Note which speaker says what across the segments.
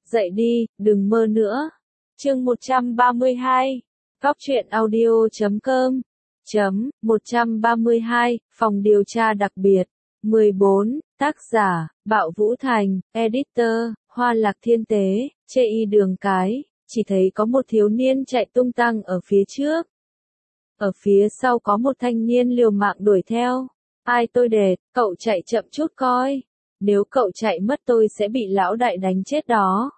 Speaker 1: Dậy đi, đừng mơ nữa. Chương 132. Góc truyện audio.com. 132, phòng điều tra đặc biệt. 14, tác giả, Bạo Vũ Thành, editor, Hoa Lạc Thiên Tế, chê y đường cái, chỉ thấy có một thiếu niên chạy tung tăng ở phía trước. Ở phía sau có một thanh niên liều mạng đuổi theo. Ai tôi đệt, cậu chạy chậm chút coi. Nếu cậu chạy mất tôi sẽ bị lão đại đánh chết đó.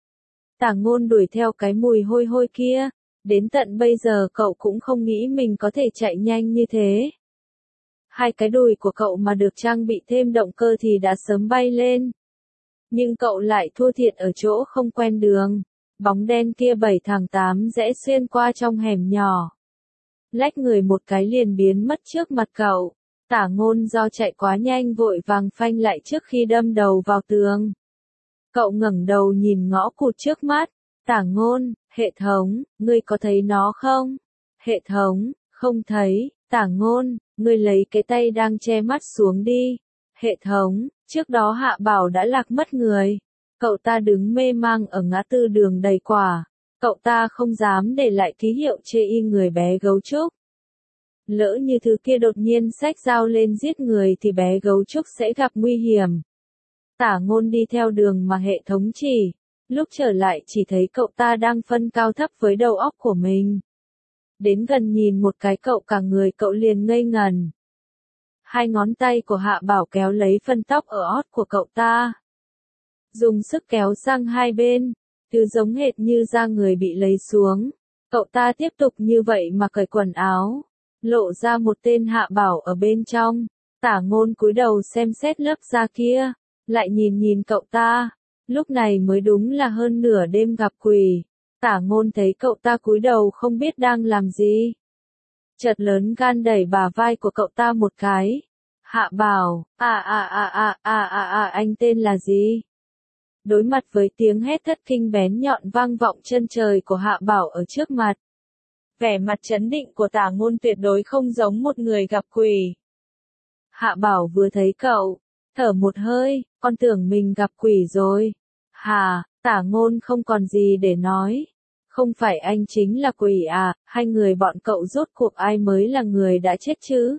Speaker 1: Tả Ngôn đuổi theo cái mùi hôi hôi kia. Đến tận bây giờ cậu cũng không nghĩ mình có thể chạy nhanh như thế. Hai cái đùi của cậu mà được trang bị thêm động cơ thì đã sớm bay lên. Nhưng cậu lại thua thiệt ở chỗ không quen đường. Bóng đen kia 7 thằng 8 rẽ xuyên qua trong hẻm nhỏ. Lách người một cái liền biến mất trước mặt cậu. Tả Ngôn do chạy quá nhanh vội vàng phanh lại trước khi đâm đầu vào tường. Cậu ngẩng đầu nhìn ngõ cụt trước mắt. Tả Ngôn, hệ thống, ngươi có thấy nó không? Hệ thống, không thấy. Tả Ngôn, ngươi lấy cái tay đang che mắt xuống đi. Hệ thống, trước đó Hạ Bảo đã lạc mất người. Cậu ta đứng mê mang ở ngã tư đường đầy quả. Cậu ta không dám để lại ký hiệu chê y người bé gấu trúc. Lỡ như thứ kia đột nhiên xách dao lên giết người thì bé gấu trúc sẽ gặp nguy hiểm. Tả Ngôn đi theo đường mà hệ thống chỉ. Lúc trở lại chỉ thấy cậu ta đang phân cao thấp với đầu óc của mình. Đến gần nhìn một cái cả người cậu liền ngây ngần. Hai ngón tay của Hạ Bảo kéo lấy phân tóc ở ót của cậu ta. Dùng sức kéo sang hai bên, thứ giống hệt như da người bị lấy xuống. Cậu ta tiếp tục như vậy mà cởi quần áo, lộ ra một tên Hạ Bảo ở bên trong. Tả Ngôn cúi đầu xem xét lớp da kia, lại nhìn cậu ta. Lúc này mới đúng là hơn nửa đêm gặp quỷ. Tả Ngôn thấy cậu ta cúi đầu không biết đang làm gì. Chợt lớn gan đẩy bả vai của cậu ta một cái. Hạ Bảo, anh tên là gì? Đối mặt với tiếng hét thất kinh bén nhọn vang vọng chân trời của Hạ Bảo ở trước mặt. Vẻ mặt trấn định của Tả Ngôn tuyệt đối không giống một người gặp quỷ. Hạ Bảo vừa thấy cậu, thở một hơi, con tưởng mình gặp quỷ rồi. Hà, Tả Ngôn không còn gì để nói. Không phải anh chính là quỷ à, hai người bọn cậu rốt cuộc ai mới là người đã chết chứ?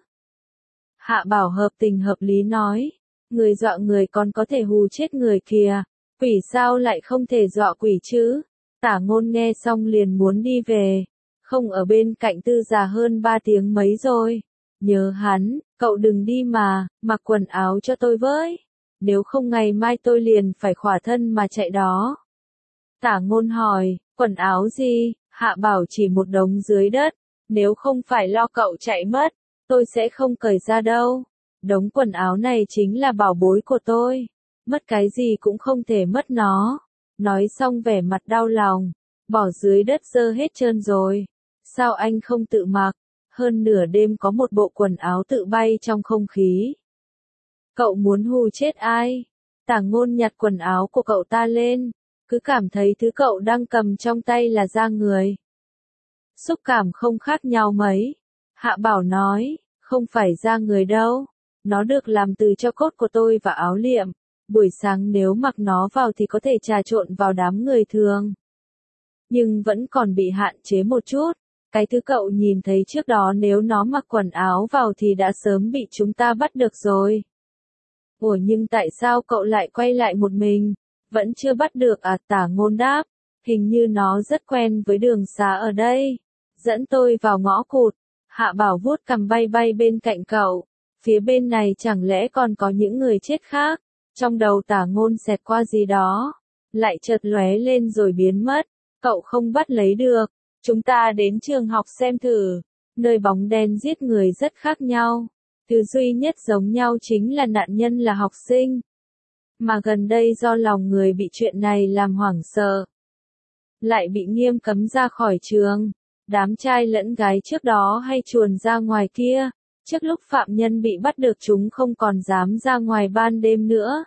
Speaker 1: Hạ Bảo hợp tình hợp lý nói. Người dọa người còn có thể hù chết người kìa. Quỷ sao lại không thể dọa quỷ chứ? Tả Ngôn nghe xong liền muốn đi về. Không ở bên cạnh Tư già hơn 3 tiếng mấy rồi. Nhớ hắn, cậu đừng đi mà, mặc quần áo cho tôi với. Nếu không ngày mai tôi liền phải khỏa thân mà chạy đó. Tả Ngôn hỏi, quần áo gì? Hạ Bảo chỉ một đống dưới đất. Nếu không phải lo cậu chạy mất, tôi sẽ không cởi ra đâu. Đống quần áo này chính là bảo bối của tôi. Mất cái gì cũng không thể mất nó. Nói xong vẻ mặt đau lòng. Bỏ dưới đất dơ hết trơn rồi. Sao anh không tự mặc? Hơn nửa đêm có một bộ quần áo tự bay trong không khí. Cậu muốn hù chết ai? Tả Ngôn nhặt quần áo của cậu ta lên. Cứ cảm thấy thứ cậu đang cầm trong tay là da người. Xúc cảm không khác nhau mấy. Hạ Bảo nói, không phải da người đâu. Nó được làm từ tro cốt của tôi và áo liệm. Buổi sáng nếu mặc nó vào thì có thể trà trộn vào đám người thường. Nhưng vẫn còn bị hạn chế một chút. Cái thứ cậu nhìn thấy trước đó nếu nó mặc quần áo vào thì đã sớm bị chúng ta bắt được rồi. Ủa nhưng tại sao cậu lại quay lại một mình? Vẫn chưa bắt được à? Tả Ngôn đáp. Hình như nó rất quen với đường xá ở đây. Dẫn tôi vào ngõ cụt. Hạ Bảo vuốt cằm bay bên cạnh cậu. Phía bên này chẳng lẽ còn có những người chết khác? Trong đầu Tả Ngôn xẹt qua gì đó. Lại chợt lóe lên rồi biến mất. Cậu không bắt lấy được. Chúng ta đến trường học xem thử. Nơi bóng đen giết người rất khác nhau. Thứ duy nhất giống nhau chính là nạn nhân là học sinh. Mà gần đây do lòng người bị chuyện này làm hoảng sợ. Lại bị nghiêm cấm ra khỏi trường. Đám trai lẫn gái trước đó hay chuồn ra ngoài kia. Trước lúc phạm nhân bị bắt được chúng không còn dám ra ngoài ban đêm nữa.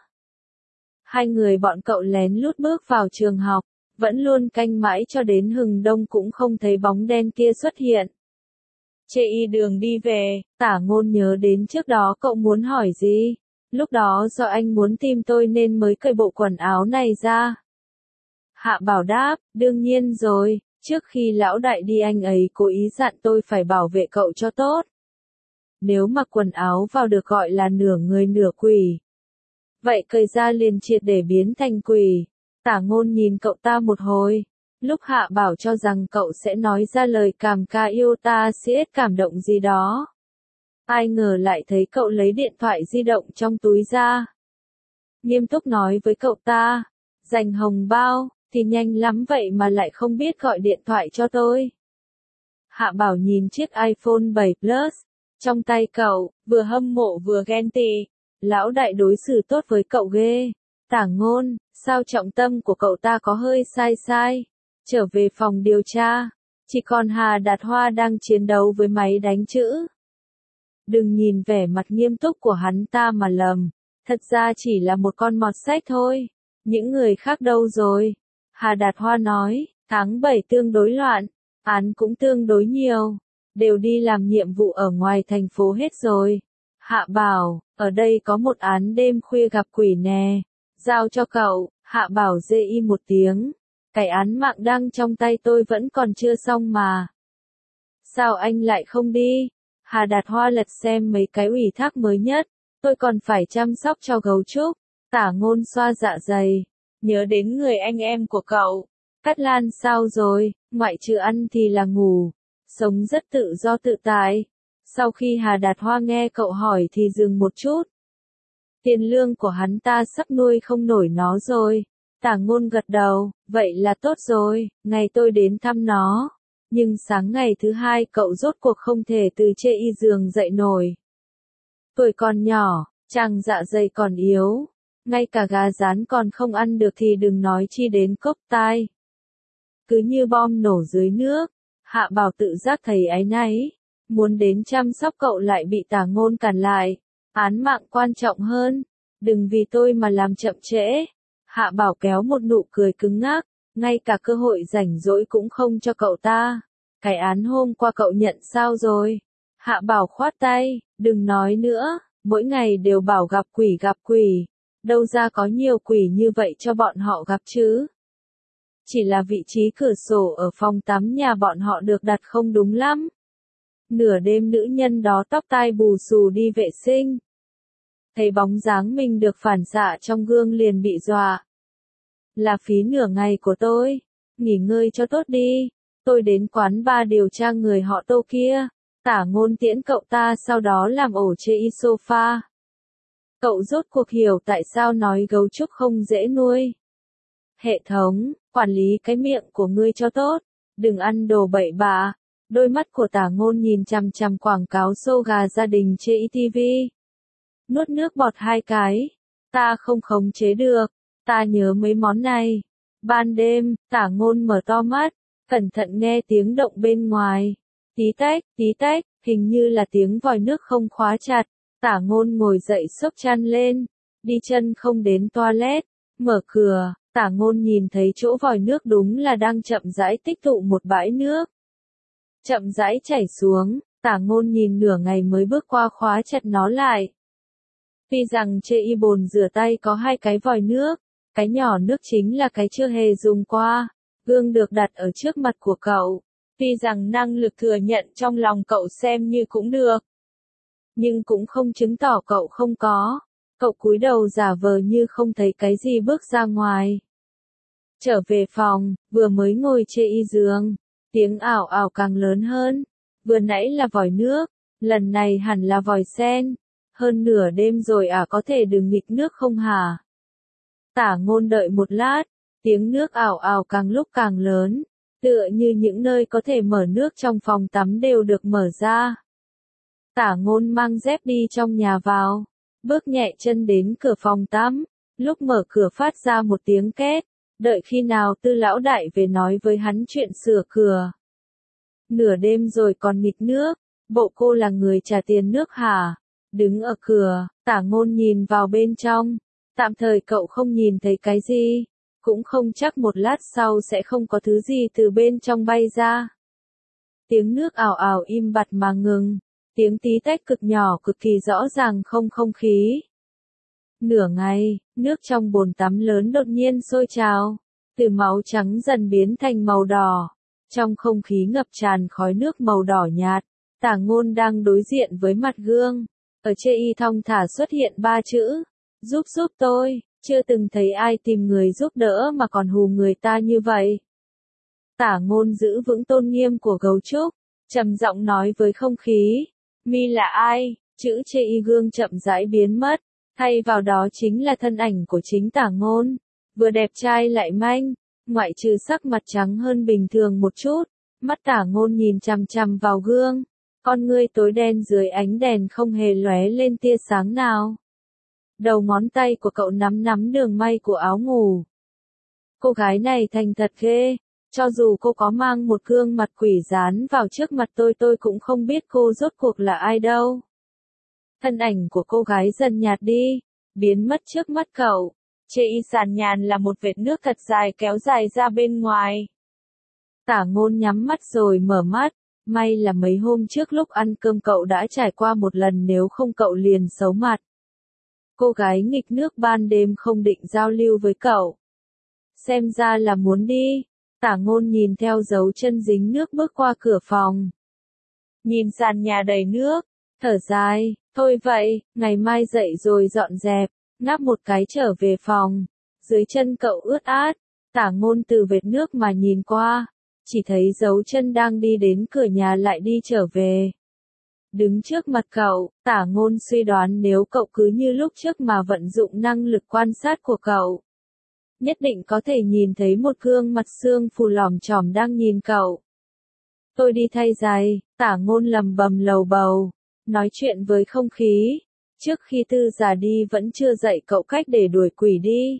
Speaker 1: Hai người bọn cậu lén lút bước vào trường học. Vẫn luôn canh mãi cho đến hừng đông cũng không thấy bóng đen kia xuất hiện. Chê y đường đi về, Tả Ngôn nhớ đến trước đó cậu muốn hỏi gì. Lúc đó do anh muốn tìm tôi nên mới cởi bộ quần áo này ra. Hạ Bảo đáp, đương nhiên rồi, trước khi lão đại đi anh ấy cố ý dặn tôi phải bảo vệ cậu cho tốt. Nếu mặc quần áo vào được gọi là nửa người nửa quỷ. Vậy cởi ra liền triệt để biến thành quỷ. Tả Ngôn nhìn cậu ta một hồi. Lúc Hạ Bảo cho rằng cậu sẽ nói ra lời cảm ca yêu ta siết cảm động gì đó. Ai ngờ lại thấy cậu lấy điện thoại di động trong túi ra. Nghiêm túc nói với cậu ta, dành hồng bao, thì nhanh lắm vậy mà lại không biết gọi điện thoại cho tôi. Hạ Bảo nhìn chiếc iPhone 7 Plus, trong tay cậu, vừa hâm mộ vừa ghen tị. Lão đại đối xử tốt với cậu ghê. Tả Ngôn, sao trọng tâm của cậu ta có hơi sai. Trở về phòng điều tra, chỉ còn Hà Đạt Hoa đang chiến đấu với máy đánh chữ. Đừng nhìn vẻ mặt nghiêm túc của hắn ta mà lầm, thật ra chỉ là một con mọt sách thôi. Những người khác đâu rồi? Hà Đạt Hoa nói, tháng 7 tương đối loạn, án cũng tương đối nhiều, đều đi làm nhiệm vụ ở ngoài thành phố hết rồi. Hạ Bảo, ở đây có một án đêm khuya gặp quỷ nè, giao cho cậu. Hạ Bảo dê y một tiếng, cái án mạng đang trong tay tôi vẫn còn chưa xong mà. Sao anh lại không đi? Hà Đạt Hoa lật xem mấy cái ủy thác mới nhất, tôi còn phải chăm sóc cho gấu trúc. Tả Ngôn xoa dạ dày, nhớ đến người anh em của cậu. Cát Lan sao rồi, ngoại trừ ăn thì là ngủ, sống rất tự do tự tại. Sau khi Hà Đạt Hoa nghe cậu hỏi thì dừng một chút. Tiền lương của hắn ta sắp nuôi không nổi nó rồi. Tả Ngôn gật đầu, vậy là tốt rồi, ngày tôi đến thăm nó. Nhưng sáng ngày thứ hai cậu rốt cuộc không thể từ chê y giường dậy nổi. Tuổi còn nhỏ, chàng dạ dày còn yếu. Ngay cả gà rán còn không ăn được thì đừng nói chi đến cốc tai. Cứ như bom nổ dưới nước. Hạ Bảo tự giác thấy áy náy. Muốn đến chăm sóc cậu lại bị Tả Ngôn cản lại. Án mạng quan trọng hơn. Đừng vì tôi mà làm chậm trễ. Hạ Bảo kéo một nụ cười cứng ngắc. Ngay cả cơ hội rảnh rỗi cũng không cho cậu ta. Cái án hôm qua cậu nhận sao rồi? Hạ Bảo khoát tay. Đừng nói nữa. Mỗi ngày đều bảo gặp quỷ. Đâu ra có nhiều quỷ như vậy cho bọn họ gặp chứ? Chỉ là vị trí cửa sổ ở phòng tắm nhà bọn họ được đặt không đúng lắm. Nửa đêm nữ nhân đó tóc tai bù xù đi vệ sinh. Thấy bóng dáng mình được phản xạ trong gương liền bị dọa. Là phí nửa ngày của tôi. Nghỉ ngơi cho tốt đi. Tôi đến quán bar điều tra người họ Tô kia. Tả Ngôn tiễn cậu ta sau đó làm ổ chê y sofa. Cậu rốt cuộc hiểu tại sao nói gấu trúc không dễ nuôi. Hệ thống, quản lý cái miệng của ngươi cho tốt. Đừng ăn đồ bậy bạ. Đôi mắt của Tả Ngôn nhìn chằm chằm quảng cáo xô gà gia đình trên TV. Nuốt nước bọt 2 cái. Ta không khống chế được. Ta nhớ mấy món này. Ban đêm, Tả Ngôn mở to mắt, cẩn thận nghe tiếng động bên ngoài. Tí tách, hình như là tiếng vòi nước không khóa chặt. Tả Ngôn ngồi dậy xốc chăn lên, đi chân không đến toilet, mở cửa, Tả Ngôn nhìn thấy chỗ vòi nước đúng là đang chậm rãi tích tụ một bãi nước. Chậm rãi chảy xuống, Tả Ngôn nhìn nửa ngày mới bước qua khóa chặt nó lại. Tuy rằng chê y bồn rửa tay có 2 cái vòi nước, cái nhỏ nước chính là cái chưa hề dùng qua, gương được đặt ở trước mặt của cậu. Tuy rằng năng lực thừa nhận trong lòng cậu xem như cũng được, nhưng cũng không chứng tỏ cậu không có. Cậu cúi đầu giả vờ như không thấy cái gì bước ra ngoài. Trở về phòng, vừa mới ngồi chê y giường, tiếng ảo ảo càng lớn hơn. Vừa nãy là vòi nước, lần này hẳn là vòi sen. Hơn nửa đêm rồi có thể đừng nghịch nước không hả? Tả Ngôn đợi một lát, tiếng nước ảo ảo càng lúc càng lớn, tựa như những nơi có thể mở nước trong phòng tắm đều được mở ra. Tả Ngôn mang dép đi trong nhà vào, bước nhẹ chân đến cửa phòng tắm, lúc mở cửa phát ra một tiếng két, đợi khi nào Tư lão đại về nói với hắn chuyện sửa cửa. Nửa đêm rồi còn nghịch nước, bộ cô là người trả tiền nước hả? Đứng ở cửa, Tả Ngôn nhìn vào bên trong, tạm thời cậu không nhìn thấy cái gì, cũng không chắc một lát sau sẽ không có thứ gì từ bên trong bay ra. Tiếng nước ảo ảo im bặt mà ngừng, tiếng tí tách cực nhỏ cực kỳ rõ ràng không khí. Nửa ngày, nước trong bồn tắm lớn đột nhiên sôi trào, từ máu trắng dần biến thành màu đỏ. Trong không khí ngập tràn khói nước màu đỏ nhạt, Tả Ngôn đang đối diện với mặt gương. Ở chê y thong thả xuất hiện 3 chữ. Giúp tôi, chưa từng thấy ai tìm người giúp đỡ mà còn hù người ta như vậy. Tả Ngôn giữ vững tôn nghiêm của gấu trúc, trầm giọng nói với không khí. Mi là ai? Chữ chê y gương chậm rãi biến mất, thay vào đó chính là thân ảnh của chính Tả Ngôn. Vừa đẹp trai lại manh, ngoại trừ sắc mặt trắng hơn bình thường một chút, mắt Tả Ngôn nhìn chằm chằm vào gương, con ngươi tối đen dưới ánh đèn không hề lóe lên tia sáng nào. Đầu ngón tay của cậu nắm đường may của áo ngủ. Cô gái này thành thật ghê, cho dù cô có mang một gương mặt quỷ dán vào trước mặt tôi cũng không biết cô rốt cuộc là ai đâu. Thân ảnh của cô gái dần nhạt đi, biến mất trước mắt cậu. Chê y sàn nhàn là một vệt nước thật dài kéo dài ra bên ngoài. Tả Ngôn nhắm mắt rồi mở mắt, may là mấy hôm trước lúc ăn cơm cậu đã trải qua một lần, nếu không cậu liền xấu mặt. Cô gái nghịch nước ban đêm không định giao lưu với cậu. Xem ra là muốn đi. Tả Ngôn nhìn theo dấu chân dính nước bước qua cửa phòng. Nhìn sàn nhà đầy nước, thở dài, thôi vậy, ngày mai dậy rồi dọn dẹp. Ngáp một cái trở về phòng, dưới chân cậu ướt át, Tả Ngôn từ vệt nước mà nhìn qua, chỉ thấy dấu chân đang đi đến cửa nhà lại đi trở về. Đứng trước mặt cậu, Tả Ngôn suy đoán nếu cậu cứ như lúc trước mà vận dụng năng lực quan sát của cậu, nhất định có thể nhìn thấy một gương mặt xương phù lòm chòm đang nhìn cậu. Tôi đi thay giày, Tả Ngôn lầm bầm lầu bầu, nói chuyện với không khí. Trước khi Tư già đi vẫn chưa dạy cậu cách để đuổi quỷ đi.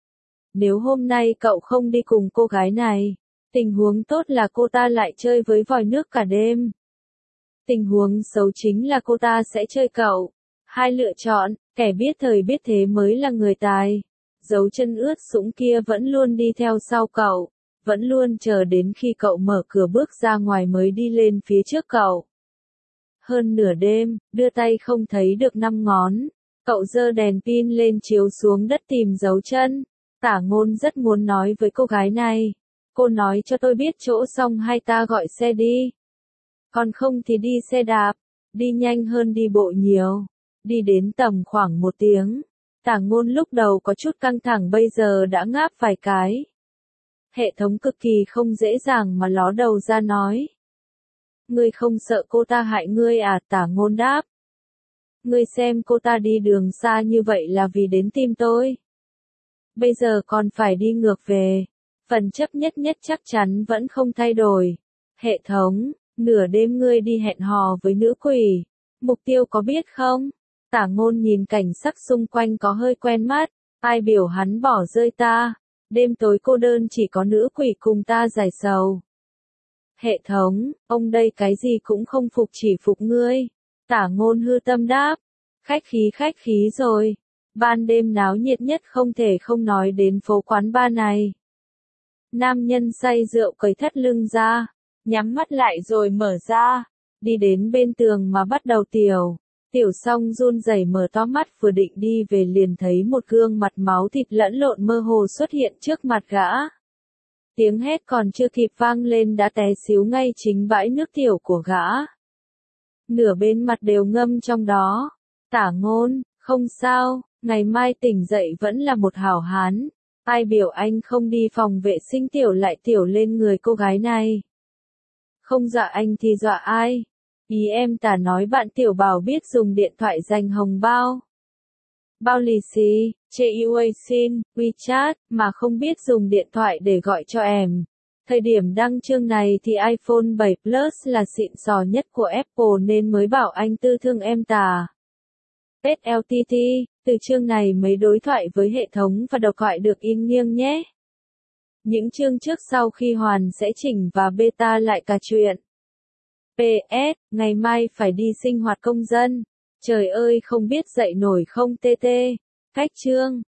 Speaker 1: Nếu hôm nay cậu không đi cùng cô gái này, tình huống tốt là cô ta lại chơi với vòi nước cả đêm. Tình huống xấu chính là cô ta sẽ chơi cậu. Hai lựa chọn, kẻ biết thời biết thế mới là người tài. Dấu chân ướt sũng kia vẫn luôn đi theo sau cậu, vẫn luôn chờ đến khi cậu mở cửa bước ra ngoài mới đi lên phía trước cậu. Hơn nửa đêm, đưa tay không thấy được 5 ngón. Cậu giơ đèn pin lên chiếu xuống đất tìm dấu chân. Tả Ngôn rất muốn nói với cô gái này. Cô nói cho tôi biết chỗ xong hay ta gọi xe đi. Còn không thì đi xe đạp. Đi nhanh hơn đi bộ nhiều. Đi đến tầm khoảng 1 tiếng. Tả Ngôn lúc đầu có chút căng thẳng, bây giờ đã ngáp vài cái. Hệ thống cực kỳ không dễ dàng mà ló đầu ra nói. Ngươi không sợ cô ta hại ngươi à? Tả Ngôn đáp. Ngươi xem cô ta đi đường xa như vậy là vì đến tìm tôi. Bây giờ còn phải đi ngược về. Phần chấp nhất chắc chắn vẫn không thay đổi. Hệ thống, nửa đêm ngươi đi hẹn hò với nữ quỷ. Mục tiêu có biết không? Tả Ngôn nhìn cảnh sắc xung quanh có hơi quen mắt. Ai biểu hắn bỏ rơi ta? Đêm tối cô đơn chỉ có nữ quỷ cùng ta giải sầu. Hệ thống, ông đây cái gì cũng không phục chỉ phục ngươi. Tả Ngôn hư tâm đáp. Khách khí rồi. Ban đêm náo nhiệt nhất không thể không nói đến phố quán bar này. Nam nhân say rượu cởi thắt lưng ra, nhắm mắt lại rồi mở ra, đi đến bên tường mà bắt đầu tiểu. Tiểu xong run rẩy mở to mắt, vừa định đi về liền thấy một gương mặt máu thịt lẫn lộn mơ hồ xuất hiện trước mặt gã. Tiếng hét còn chưa kịp vang lên đã té xíu ngay chính bãi nước tiểu của gã. Nửa bên mặt đều ngâm trong đó. Tả Ngôn, không sao, ngày mai tỉnh dậy vẫn là một hảo hán. Ai biểu anh không đi phòng vệ sinh tiểu lại tiểu lên người cô gái này. Không dọa anh thì dọa ai? Ý em Tả nói bạn tiểu bảo biết dùng điện thoại dành hồng bao. Bao lì xì, Weixin, WeChat, mà không biết dùng điện thoại để gọi cho em. Thời điểm đăng chương này thì iPhone 7 Plus là xịn sò nhất của Apple nên mới bảo anh tư thương em Tả. SLTT, từ chương này mấy đối thoại với hệ thống và độc thoại được in nghiêng nhé. Những chương trước sau khi hoàn sẽ chỉnh và beta lại cả chuyện. PS, ngày mai phải đi sinh hoạt công dân. Trời ơi không biết dậy nổi không TT. Cách chương.